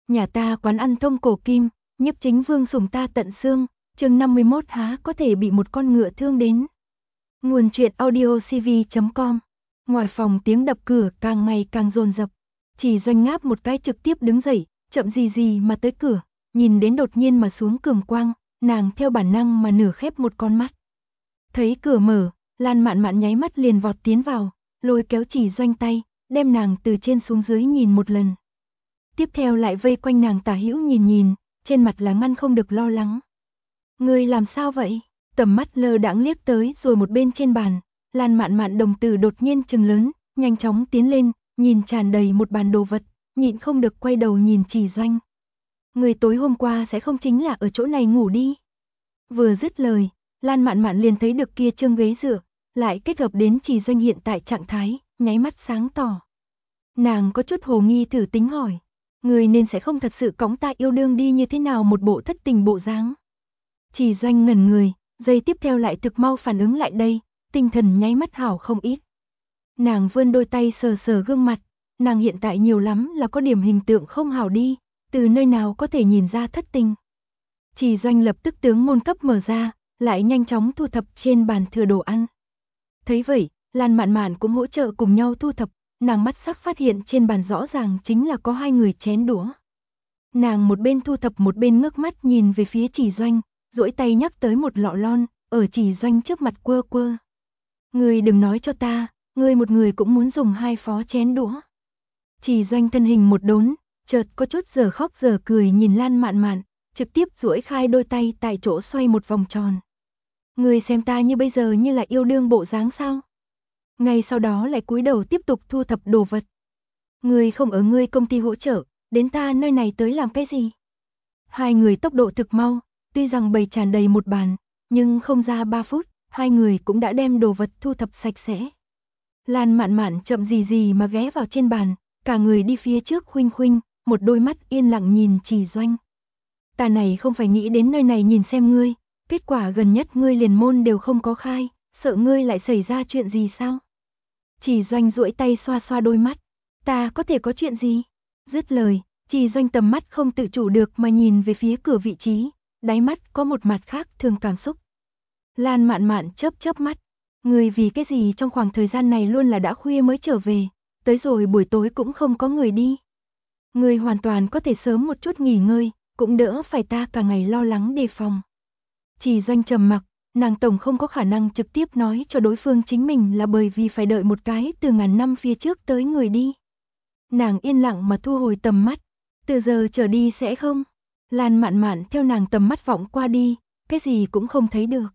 Nhà ta quán ăn thông cổ kim, Nhiếp Chính Vương sủng ta tận xương, chương 51 há có thể bị một con ngựa thương đến. Nguồn truyện audiocv.com. Ngoài phòng tiếng đập cửa càng ngày càng dồn dập. Chỉ Doanh ngáp một cái trực tiếp đứng dậy, chậm gì mà tới cửa, nhìn đến đột nhiên mà xuống cường quang, nàng theo bản năng mà nửa khép một con mắt. Thấy cửa mở, Lan Mạn Mạn nháy mắt liền vọt tiến vào, lôi kéo Chỉ Doanh tay, đem nàng từ trên xuống dưới nhìn một lần. Tiếp theo lại vây quanh nàng tả hữu nhìn, trên mặt là ngăn không được lo lắng. Ngươi làm sao vậy? Tầm mắt lơ đãng liếc tới rồi một bên trên bàn, Lan Mạn Mạn đồng tử đột nhiên trừng lớn, nhanh chóng tiến lên, nhìn tràn đầy một bàn đồ vật, nhịn không được quay đầu nhìn Chỉ Doanh. Người tối hôm qua sẽ không chính là ở chỗ này ngủ đi. Vừa dứt lời, Lan Mạn Mạn liền thấy được kia trương ghế dựa, lại kết hợp đến Chỉ Doanh hiện tại trạng thái, nháy mắt sáng tỏ. Nàng có chút hồ nghi thử tính hỏi, người nên sẽ không thật sự cõng ta yêu đương đi như thế nào một bộ thất tình bộ dáng. Chỉ Doanh ngẩn người, giây tiếp theo lại thực mau phản ứng lại đây, tinh thần nháy mắt hảo không ít. Nàng vươn đôi tay sờ sờ gương mặt, nàng hiện tại nhiều lắm là có điểm hình tượng không hảo đi, từ nơi nào có thể nhìn ra thất tình. Chỉ Doanh lập tức tướng môn cấp mở ra, lại nhanh chóng thu thập trên bàn thừa đồ ăn. Thấy vậy, Lan Mạn Mạn cũng hỗ trợ cùng nhau thu thập, nàng mắt sắc phát hiện trên bàn rõ ràng chính là có hai người chén đũa. Nàng một bên thu thập một bên ngước mắt nhìn về phía Chỉ Doanh, duỗi tay nhắc tới một lọ lon, ở Chỉ Doanh trước mặt quơ quơ. Ngươi đừng nói cho ta, ngươi một người cũng muốn dùng hai phó chén đũa. Chỉ Doanh thân hình một đốn, chợt có chút giờ khóc giờ cười nhìn Lan Mạn Mạn, trực tiếp duỗi khai đôi tay tại chỗ xoay một vòng tròn. Ngươi xem ta như bây giờ như là yêu đương bộ dáng sao? Ngay sau đó lại cúi đầu tiếp tục thu thập đồ vật. Ngươi không ở ngươi công ty hỗ trợ, đến ta nơi này tới làm cái gì? Hai người tốc độ thực mau, tuy rằng bày tràn đầy một bàn, nhưng không ra 3 phút, hai người cũng đã đem đồ vật thu thập sạch sẽ. Lan Mạn Mạn chậm gì mà ghé vào trên bàn, cả người đi phía trước khuynh khuynh, một đôi mắt yên lặng nhìn Chỉ Doanh. Ta này không phải nghĩ đến nơi này nhìn xem ngươi, kết quả gần nhất ngươi liền môn đều không có khai, sợ ngươi lại xảy ra chuyện gì sao? Chỉ Doanh duỗi tay xoa xoa đôi mắt, ta có thể có chuyện gì? Dứt lời, Chỉ Doanh tầm mắt không tự chủ được mà nhìn về phía cửa vị trí, đáy mắt có một mặt khác thường cảm xúc. Lan Mạn Mạn chớp mắt, người vì cái gì trong khoảng thời gian này luôn là đã khuya mới trở về, tới rồi buổi tối cũng không có người đi. Người hoàn toàn có thể sớm một chút nghỉ ngơi, cũng đỡ phải ta cả ngày lo lắng đề phòng. Chỉ Doanh trầm mặc, nàng tổng không có khả năng trực tiếp nói cho đối phương chính mình là bởi vì phải đợi một cái từ ngàn năm phía trước tới người đi. Nàng yên lặng mà thu hồi tầm mắt, từ giờ trở đi sẽ không. Lan Mạn Mạn theo nàng tầm mắt vọng qua đi, cái gì cũng không thấy được.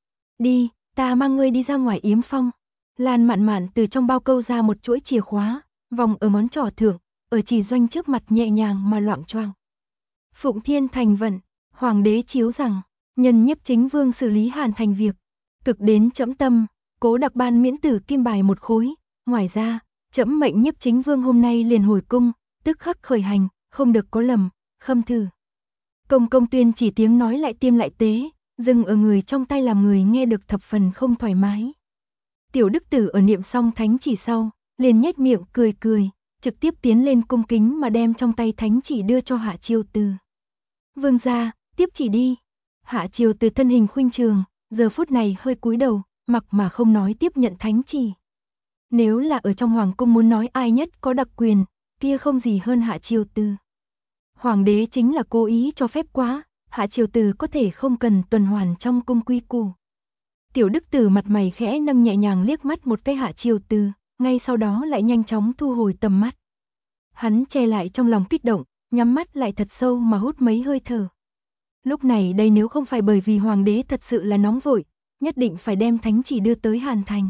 Đi, ta mang ngươi đi ra ngoài yếm phong. Lan Mạn Mạn từ trong bao câu ra một chuỗi chìa khóa, vòng ở ngón trỏ thượng, ở Chỉ Doanh trước mặt nhẹ nhàng mà loạng choạng. Phụng Thiên thành vận, hoàng đế chiếu rằng, nhân Nhiếp Chính Vương xử lý hoàn thành việc, cực đến trẫm tâm, cố đặc ban miễn tử kim bài một khối. Ngoài ra, trẫm mệnh Nhiếp Chính Vương hôm nay liền hồi cung, tức khắc khởi hành, không được có lầm, khâm thử. Công tuyên chỉ tiếng nói lại tiêm lại tế, dừng ở người trong tay làm người nghe được thập phần không thoải mái. Tiểu Đức Tử ở niệm xong thánh chỉ sau, liền nhếch miệng cười, trực tiếp tiến lên cung kính mà đem trong tay thánh chỉ đưa cho Hạ Chiêu Từ. Vương gia, tiếp chỉ đi. Hạ Chiêu Từ thân hình khuynh trường, giờ phút này hơi cúi đầu, mặc mà không nói tiếp nhận thánh chỉ. Nếu là ở trong hoàng cung muốn nói ai nhất có đặc quyền, kia không gì hơn Hạ Chiêu Từ. Hoàng đế chính là cố ý cho phép quá, Hạ Chiêu Từ có thể không cần tuần hoàn trong cung quy củ. Tiểu Đức Tử mặt mày khẽ nâng nhẹ nhàng liếc mắt một cái Hạ Chiêu Từ, ngay sau đó lại nhanh chóng thu hồi tầm mắt. Hắn che lại trong lòng kích động, nhắm mắt lại thật sâu mà hút mấy hơi thở. Lúc này đây nếu không phải bởi vì hoàng đế thật sự là nóng vội, nhất định phải đem thánh chỉ đưa tới Hàn Thành.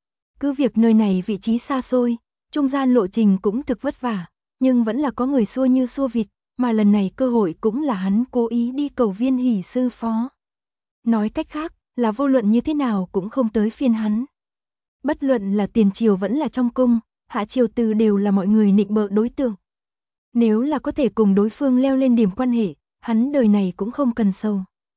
Cứ việc nơi này vị trí xa xôi, trung gian lộ trình cũng thực vất vả, nhưng vẫn là có người xua như xua vịt, mà lần này cơ hội cũng là hắn cố ý đi cầu Viên Hỷ sư phó. Nói cách khác, là vô luận như thế nào cũng không tới phiên hắn. Bất luận là tiền triều vẫn là trong cung, Hạ Chiêu Từ đều là mọi người nịnh bợ đối tượng. Nếu là có thể cùng đối phương leo lên điểm quan hệ, hắn đời này cũng không cần sầu.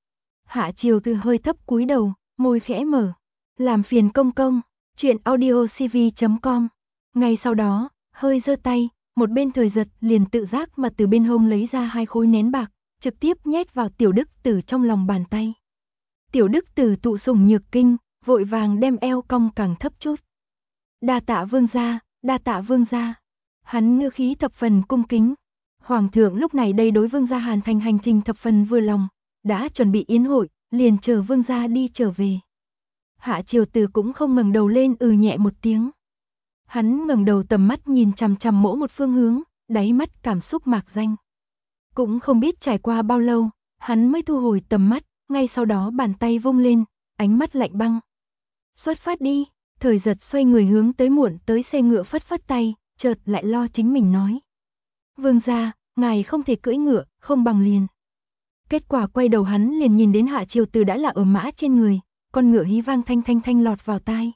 Hạ Chiêu Từ hơi thấp cúi đầu, môi khẽ mở. Làm phiền công, truyện audiocv.com. Ngay sau đó, hơi giơ tay, một bên Thời Giật liền tự giác mà từ bên hông lấy ra 2 khối nén bạc, trực tiếp nhét vào Tiểu Đức Tử trong lòng bàn tay. Tiểu Đức Tử tụ sủng nhược kinh, vội vàng đem eo cong càng thấp chút. Đa tạ vương gia, đa tạ vương gia. Hắn ngữ khí thập phần cung kính. Hoàng thượng lúc này đây đối vương gia hoàn thành hành trình thập phần vừa lòng, đã chuẩn bị yến hội, liền chờ vương gia đi trở về. Hạ Triều Từ cũng không ngẩng đầu lên nhẹ một tiếng. Hắn ngẩng đầu tầm mắt nhìn chằm chằm mỗi một phương hướng, đáy mắt cảm xúc mạc danh. Cũng không biết trải qua bao lâu, hắn mới thu hồi tầm mắt, ngay sau đó bàn tay vung lên, ánh mắt lạnh băng. Xuất phát đi. Thời Giật xoay người hướng tới muộn tới xe ngựa phất phất tay, chợt lại lo chính mình nói. Vương gia, ngài không thể cưỡi ngựa, không bằng liền. Kết quả quay đầu hắn liền nhìn đến Hạ Triều Từ đã là ở mã trên người, con ngựa hí vang thanh thanh thanh lọt vào tai.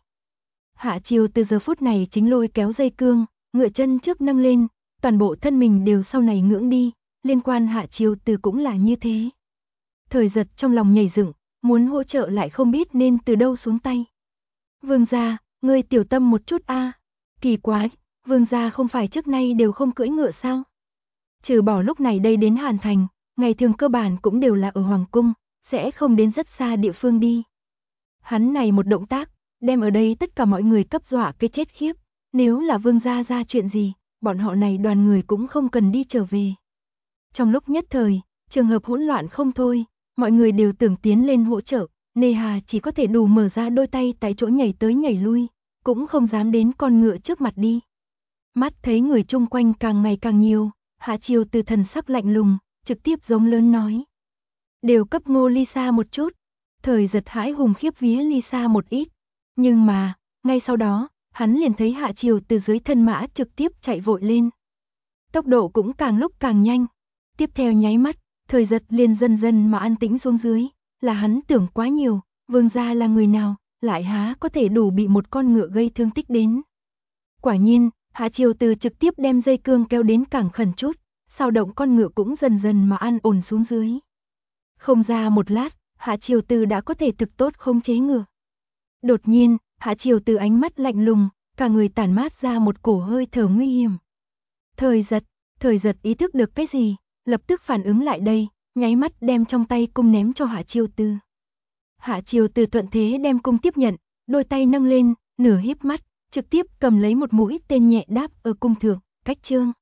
Hạ Triều Từ giờ phút này chính lôi kéo dây cương, ngựa chân trước nâng lên, toàn bộ thân mình đều sau này ngưỡng đi, liên quan Hạ Triều Từ cũng là như thế. Thời Giật trong lòng nhảy dựng, muốn hỗ trợ lại không biết nên từ đâu xuống tay. Vương gia, ngươi tiểu tâm một chút a. Kỳ quái, vương gia không phải trước nay đều không cưỡi ngựa sao? Trừ bỏ lúc này đây đến Hàn Thành, ngày thường cơ bản cũng đều là ở Hoàng cung, sẽ không đến rất xa địa phương đi. Hắn này một động tác, đem ở đây tất cả mọi người cấp dọa cái chết khiếp, nếu là vương gia ra chuyện gì, bọn họ này đoàn người cũng không cần đi trở về. Trong lúc nhất thời, trường hợp hỗn loạn không thôi, mọi người đều tưởng tiến lên hỗ trợ, Nê Hà chỉ có thể đủ mở ra đôi tay tại chỗ nhảy tới nhảy lui, cũng không dám đến con ngựa trước mặt đi. Mắt thấy người chung quanh càng ngày càng nhiều, Hạ Triều Từ thần sắc lạnh lùng, trực tiếp giống lớn nói. Đều cấp Ngô ly xa một chút. Thời Giật hãi hùng khiếp vía ly xa một ít. Nhưng mà, ngay sau đó, hắn liền thấy Hạ Triều Từ dưới thân mã trực tiếp chạy vội lên. Tốc độ cũng càng lúc càng nhanh. Tiếp theo nháy mắt, Thời Giật liền dần dần mà an tĩnh xuống dưới. Là hắn tưởng quá nhiều, vương gia là người nào, lại há có thể đủ bị một con ngựa gây thương tích đến. Quả nhiên, Hạ Triều Từ trực tiếp đem dây cương kéo đến càng khẩn chút, sao động con ngựa cũng dần dần mà an ổn xuống dưới. Không ra một lát, Hạ Triều Từ đã có thể thực tốt khống chế ngựa. Đột nhiên, Hạ Triều Từ ánh mắt lạnh lùng, cả người tản mát ra một cổ hơi thở nguy hiểm. Thời Giật ý thức được cái gì, lập tức phản ứng lại đây, nháy mắt đem trong tay cung ném cho Hạ Triều Từ. Hạ Triều Từ thuận thế đem cung tiếp nhận, đôi tay nâng lên, nửa híp mắt, trực tiếp cầm lấy một mũi tên nhẹ đáp ở cung thượng, cách chương.